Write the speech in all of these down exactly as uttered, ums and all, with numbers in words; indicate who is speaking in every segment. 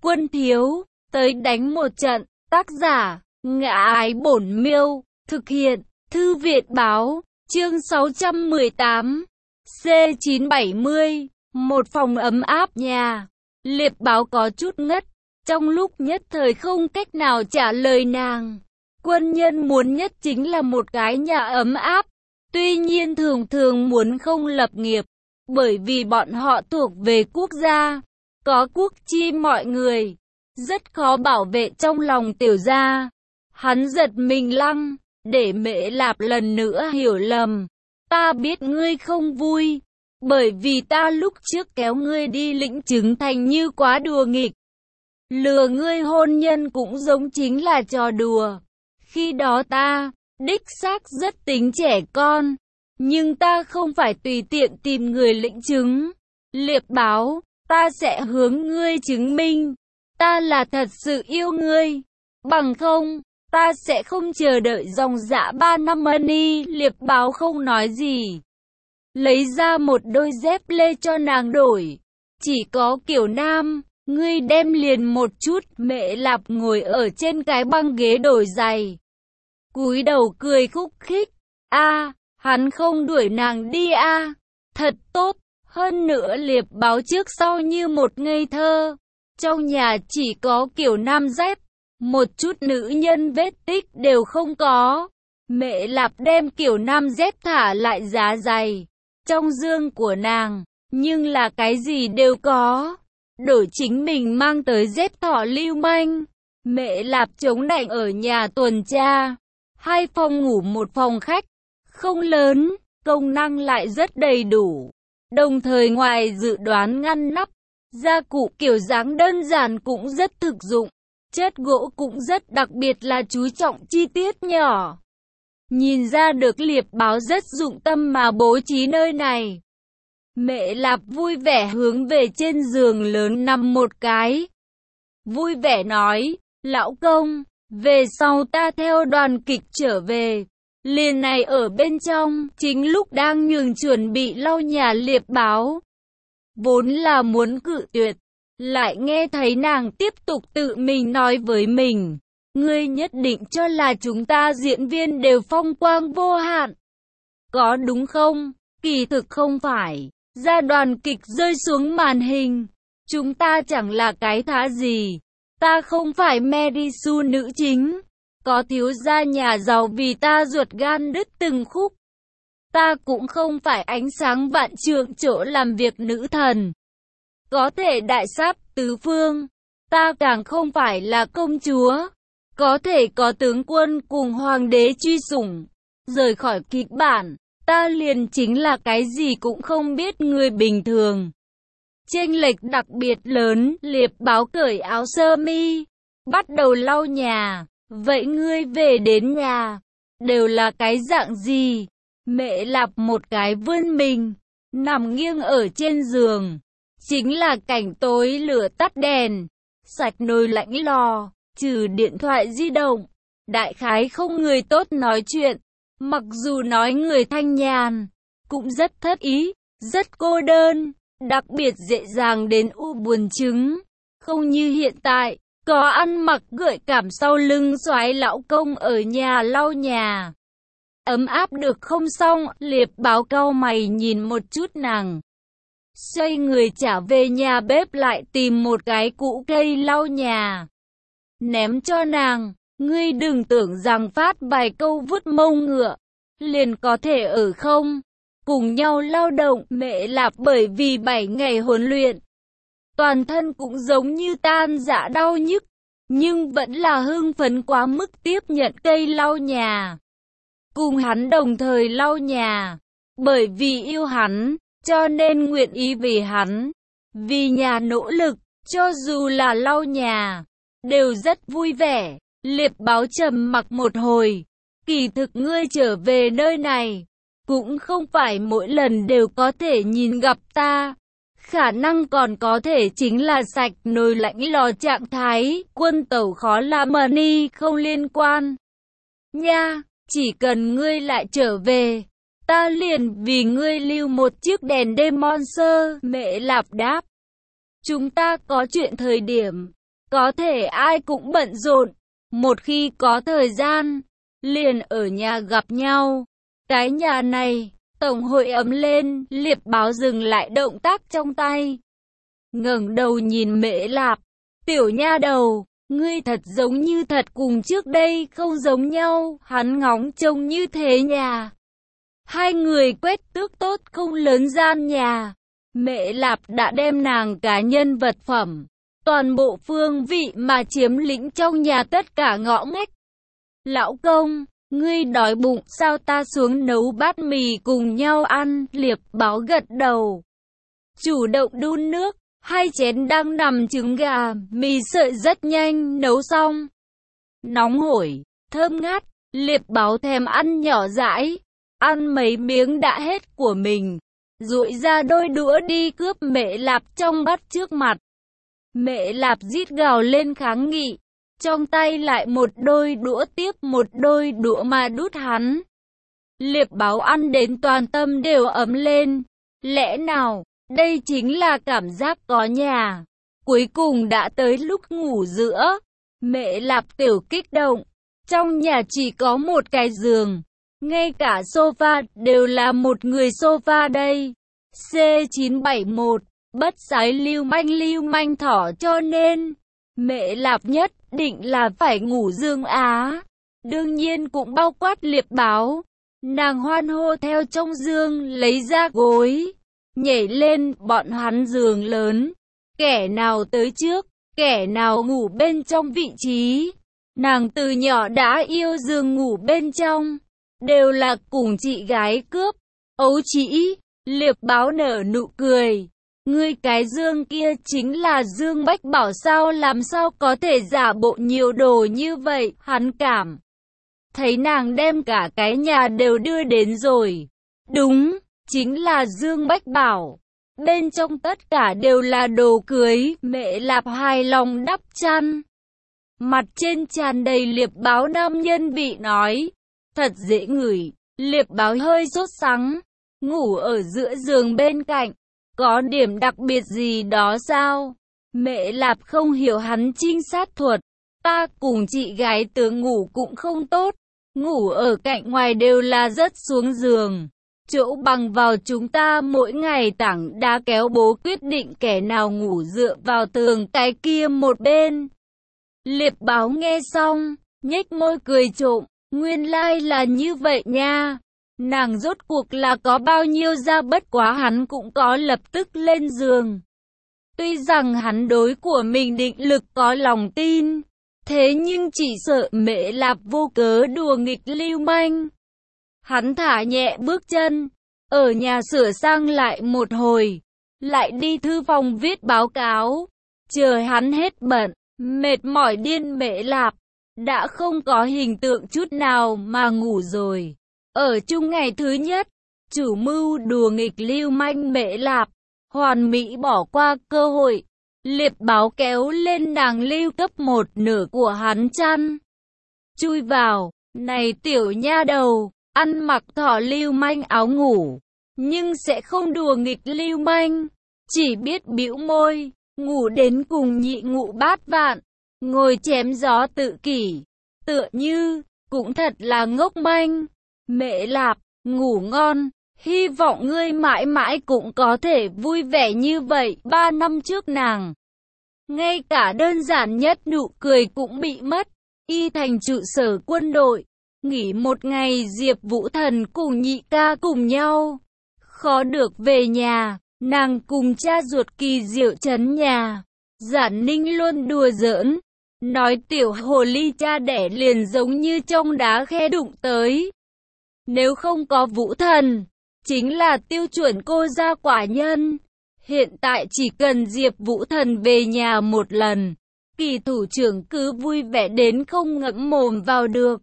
Speaker 1: Quân thiếu, tới đánh một trận. Tác giả, Ngã Ái Bổn Miêu. Thực hiện, Thư viện báo. Chương sáu trăm mười tám. C chín bảy mươi. Một phòng ấm áp nhà. Liệp báo có chút ngất. Trong lúc nhất thời không cách nào trả lời nàng. Quân nhân muốn nhất chính là một cái nhà ấm áp. Tuy nhiên thường thường muốn không lập nghiệp. Bởi vì bọn họ thuộc về quốc gia. Có quốc chi mọi người. Rất khó bảo vệ trong lòng tiểu gia. Hắn giật mình lăng. Để Mễ Lạp lần nữa hiểu lầm. Ta biết ngươi không vui. Bởi vì ta lúc trước kéo ngươi đi lĩnh chứng thành như quá đùa nghịch. Lừa ngươi hôn nhân cũng giống chính là trò đùa. Khi đó ta, đích xác rất tính trẻ con. Nhưng ta không phải tùy tiện tìm người lĩnh chứng. Liệp báo, ta sẽ hướng ngươi chứng minh. Ta là thật sự yêu ngươi. Bằng không, ta sẽ không chờ đợi dòng dã ba năm money. Liệp báo không nói gì. Lấy ra một đôi dép lê cho nàng đổi. Chỉ có kiểu nam, ngươi đem liền một chút. Mẹ Lạp ngồi ở trên cái băng ghế đổi giày. Cúi đầu cười khúc khích. A, hắn không đuổi nàng đi a. À. Thật tốt. Hơn nữa liệp báo trước sau như một ngây thơ. Trong nhà chỉ có kiểu nam dép. Một chút nữ nhân vết tích đều không có. Mẹ Lạp đem kiểu nam dép thả lại giá giày. Trong dương của nàng, nhưng là cái gì đều có. Đổi chính mình mang tới dép thỏ lưu manh. Mẹ Lạp chống lạnh ở nhà tuần tra. Hai phòng ngủ một phòng khách. Không lớn, công năng lại rất đầy đủ. Đồng thời ngoài dự đoán ngăn nắp, gia cụ kiểu dáng đơn giản cũng rất thực dụng. Chất gỗ cũng rất đặc biệt là chú trọng chi tiết nhỏ. Nhìn ra được liệp báo rất dụng tâm mà bố trí nơi này. Mẹ Lạp vui vẻ hướng về trên giường lớn nằm một cái. Vui vẻ nói, lão công, về sau ta theo đoàn kịch trở về. Liền này ở bên trong, chính lúc đang nhường chuẩn bị lau nhà liệp báo. Vốn là muốn cự tuyệt, lại nghe thấy nàng tiếp tục tự mình nói với mình. Ngươi nhất định cho là chúng ta diễn viên đều phong quang vô hạn. Có đúng không? Kỳ thực không phải. Ra đoàn kịch rơi xuống màn hình. Chúng ta chẳng là cái thá gì. Ta không phải Mary Sue nữ chính. Có thiếu gia nhà giàu vì ta ruột gan đứt từng khúc. Ta cũng không phải ánh sáng vạn trượng chỗ làm việc nữ thần. Có thể đại sát tứ phương. Ta càng không phải là công chúa. Có thể có tướng quân cùng hoàng đế truy sủng. Rời khỏi kịch bản, ta liền chính là cái gì cũng không biết người bình thường. Chênh lệch đặc biệt lớn, liệp báo cởi áo sơ mi, bắt đầu lau nhà. Vậy ngươi về đến nhà, đều là cái dạng gì? Mẹ Lạp một cái vươn mình, nằm nghiêng ở trên giường. Chính là cảnh tối lửa tắt đèn, sạch nồi lạnh lò. Trừ điện thoại di động, đại khái không người tốt nói chuyện. Mặc dù nói người thanh nhàn, cũng rất thất ý, rất cô đơn, đặc biệt dễ dàng đến u buồn trứng. Không như hiện tại, có ăn mặc gợi cảm sau lưng soái lão công ở nhà lau nhà. Ấm áp được không xong, liệp báo cau mày nhìn một chút nàng. Xoay người trả về nhà bếp lại tìm một cái củ cây lau nhà. Ném cho nàng, ngươi đừng tưởng rằng phát vài câu vứt mông ngựa, liền có thể ở không. Cùng nhau lao động, Mẹ Lạp bởi vì bảy ngày huấn luyện. Toàn thân cũng giống như tan rã đau nhức, nhưng vẫn là hưng phấn quá mức tiếp nhận cây lau nhà. Cùng hắn đồng thời lau nhà, bởi vì yêu hắn, cho nên nguyện ý vì hắn, vì nhà nỗ lực, cho dù là lau nhà. Đều rất vui vẻ. Liệp báo trầm mặc một hồi. Kỳ thực ngươi trở về nơi này, cũng không phải mỗi lần đều có thể nhìn gặp ta. Khả năng còn có thể chính là sạch nồi lạnh lò trạng thái. Quân tàu khó là money không liên quan. Nha, chỉ cần ngươi lại trở về, ta liền vì ngươi lưu một chiếc đèn đêm Monster. Mẹ Lạp đáp. Chúng ta có chuyện thời điểm. có thể ai cũng bận rộn, một khi có thời gian, liền ở nhà gặp nhau. Cái nhà này, tổng hội ấm lên, Liệp Báo dừng lại động tác trong tay. Ngẩng đầu nhìn Mễ Lạp, tiểu nha đầu, ngươi thật giống như thật cùng trước đây không giống nhau, hắn ngóng trông như thế nhà. Hai người quét tước tốt không lớn gian nhà. Mễ Lạp đã đem nàng cá nhân vật phẩm, toàn bộ phương vị mà chiếm lĩnh trong nhà tất cả ngõ ngách. Lão công, ngươi đói bụng sao ta xuống nấu bát mì cùng nhau ăn, Liệp Báo gật đầu. Chủ động đun nước, hai chén đang nằm trứng gà, mì sợi rất nhanh nấu xong. Nóng hổi, thơm ngát, Liệp Báo thèm ăn nhỏ dãi, ăn mấy miếng đã hết của mình, duỗi ra đôi đũa đi cướp Mễ Lạp trong bát trước mặt. Mễ Lạp rít gào lên kháng nghị, trong tay lại một đôi đũa tiếp một đôi đũa mà đút hắn. Liệp Báo ăn đến toàn tâm đều ấm lên, lẽ nào đây chính là cảm giác có nhà. Cuối cùng đã tới lúc ngủ giữa. Mễ Lạp tiểu kích động, trong nhà chỉ có một cái giường, ngay cả sofa đều là một người sofa đây. C chín bảy mốt, bất sái lưu manh lưu manh thỏ, cho nên Mễ Lạp nhất định là phải ngủ giường Á. Đương nhiên cũng bao quát Liệp Báo. Nàng hoan hô theo trong giường lấy ra gối, nhảy lên bọn hắn giường lớn. Kẻ nào tới trước, kẻ nào ngủ bên trong vị trí. Nàng từ nhỏ đã yêu giường ngủ bên trong, đều là cùng chị gái cướp. Ấu trĩ, Liệp Báo nở nụ cười. Ngươi cái Dương kia chính là Dương Bách Bảo sao, làm sao có thể giả bộ nhiều đồ như vậy. Hắn cảm thấy nàng đem cả cái nhà đều đưa đến rồi. Đúng, chính là Dương Bách Bảo. Bên trong tất cả đều là đồ cưới. Mễ Lạp hài lòng đắp chăn, mặt trên tràn đầy Liệp Báo nam nhân vị nói. Thật dễ ngửi. Liệp Báo hơi sốt sắng, ngủ ở giữa giường bên cạnh. Có điểm đặc biệt gì đó sao? Mễ Lạp không hiểu hắn trinh sát thuật. Ta cùng chị gái tướng ngủ cũng không tốt. Ngủ ở cạnh ngoài đều là rất xuống giường. Chỗ bằng vào chúng ta mỗi ngày tảng đá kéo bố quyết định kẻ nào ngủ dựa vào tường cái kia một bên. Liệp Báo nghe xong, nhếch môi cười trộm. Nguyên lai là như vậy nha. Nàng rốt cuộc là có bao nhiêu ra, bất quá hắn cũng có lập tức lên giường. Tuy rằng hắn đối của mình định lực có lòng tin, thế nhưng chỉ sợ Mễ Lạp vô cớ đùa nghịch lưu manh. Hắn thả nhẹ bước chân, ở nhà sửa sang lại một hồi, lại đi thư phòng viết báo cáo. Chờ hắn hết bận, mệt mỏi điên Mễ Lạp đã không có hình tượng chút nào mà ngủ rồi. Ở chung ngày thứ nhất, chủ mưu đùa nghịch lưu manh Mễ Lạp hoàn mỹ bỏ qua cơ hội. Liệp Báo kéo lên nàng lưu cấp một nửa của hắn chăn, chui vào. Này tiểu nha đầu, ăn mặc thỏ lưu manh áo ngủ, nhưng sẽ không đùa nghịch lưu manh, chỉ biết bĩu môi, ngủ đến cùng nhị ngụ bát vạn, ngồi chém gió tự kỷ, tựa như, cũng thật là ngốc manh. Mễ Lạp, ngủ ngon, hy vọng ngươi mãi mãi cũng có thể vui vẻ như vậy. Ba năm trước nàng, ngay cả đơn giản nhất nụ cười cũng bị mất. Y thành trụ sở quân đội, nghỉ một ngày Diệp Vũ Thần cùng nhị ca cùng nhau. Khó được về nhà, nàng cùng cha ruột Kỳ Diệu trấn nhà. Giản Ninh luôn đùa giỡn, nói tiểu hồ ly cha đẻ liền giống như trong đá khe đụng tới. Nếu không có Vũ Thần, chính là tiêu chuẩn cô gia quả nhân. Hiện tại chỉ cần Diệp Vũ Thần về nhà một lần, Kỳ thủ trưởng cứ vui vẻ đến không ngậm mồm vào được.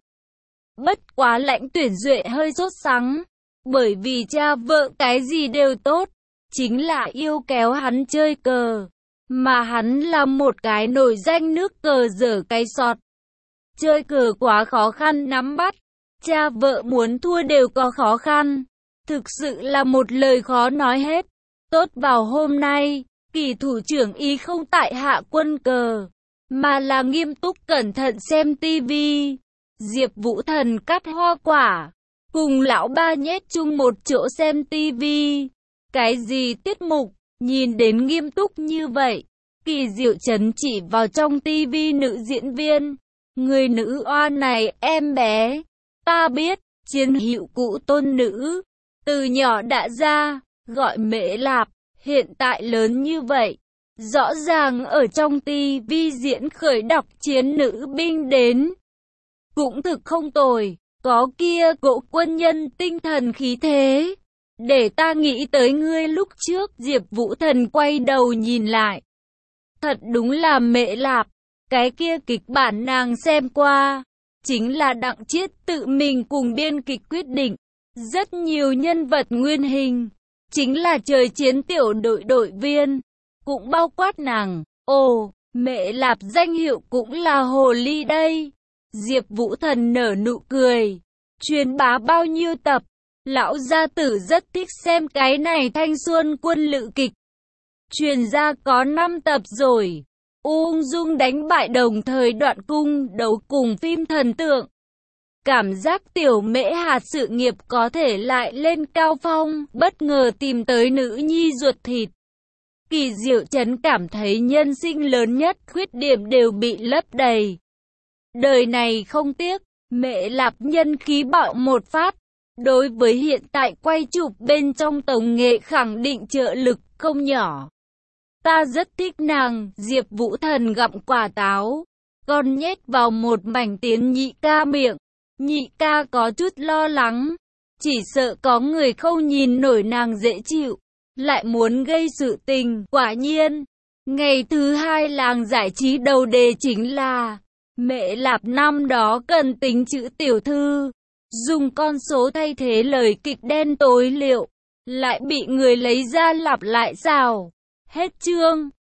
Speaker 1: Bất quá Lãnh Tuyển Duệ hơi sốt sắng, bởi vì cha vợ cái gì đều tốt, chính là yêu kéo hắn chơi cờ, mà hắn là một cái nổi danh nước cờ dở cái sọt. Chơi cờ quá khó khăn nắm bắt, cha vợ muốn thua đều có khó khăn, thực sự là một lời khó nói hết. Tốt vào hôm nay, Kỳ thủ trưởng y không tại hạ quân cờ, mà là nghiêm túc cẩn thận xem tivi. Diệp Vũ Thần cắt hoa quả, cùng lão ba nhét chung một chỗ xem tivi. Cái gì tiết mục, nhìn đến nghiêm túc như vậy. Kỳ Diệu Trấn chỉ vào trong tivi nữ diễn viên. Người nữ oan này, em bé. Ta biết, chiến hữu cụ tôn nữ. Từ nhỏ đã ra, gọi Mễ Lạp, hiện tại lớn như vậy. Rõ ràng ở trong tivi diễn khởi đọc chiến nữ binh đến. Cũng thực không tồi, có kia cỗ quân nhân tinh thần khí thế. Để ta nghĩ tới ngươi lúc trước. Diệp Vũ Thần quay đầu nhìn lại. Thật đúng là Mễ Lạp, cái kia kịch bản nàng xem qua. Chính là Đặng Chiết tự mình cùng biên kịch quyết định. Rất nhiều nhân vật nguyên hình, chính là trời chiến tiểu đội đội viên, cũng bao quát nàng. Ồ, Mễ Lạp danh hiệu cũng là hồ ly đây. Diệp Vũ Thần nở nụ cười. Truyền bá bao nhiêu tập, lão gia tử rất thích xem cái này thanh xuân quân lữ kịch. Truyền ra có năm tập rồi. Ung dung đánh bại đồng thời đoạn cung đấu cùng phim thần tượng. Cảm giác tiểu Mễ hạt sự nghiệp có thể lại lên cao phong, bất ngờ tìm tới nữ nhi ruột thịt. Kỳ Diệu Trấn cảm thấy nhân sinh lớn nhất khuyết điểm đều bị lấp đầy. Đời này không tiếc, Mễ Lạp nhân khí bạo một phát. Đối với hiện tại quay chụp bên trong tổng nghệ khẳng định trợ lực không nhỏ. Ta rất thích nàng. Diệp Vũ Thần gặm quả táo, còn nhét vào một mảnh tiến nhị ca miệng. Nhị ca có chút lo lắng, chỉ sợ có người không nhìn nổi nàng dễ chịu, lại muốn gây sự tình. Quả nhiên, ngày thứ hai làng giải trí đầu đề chính là Mễ Lạp năm đó cần tính chữ tiểu thư, dùng con số thay thế lời kịch đen tối liệu, lại bị người lấy ra lặp lại xào. Hết chương.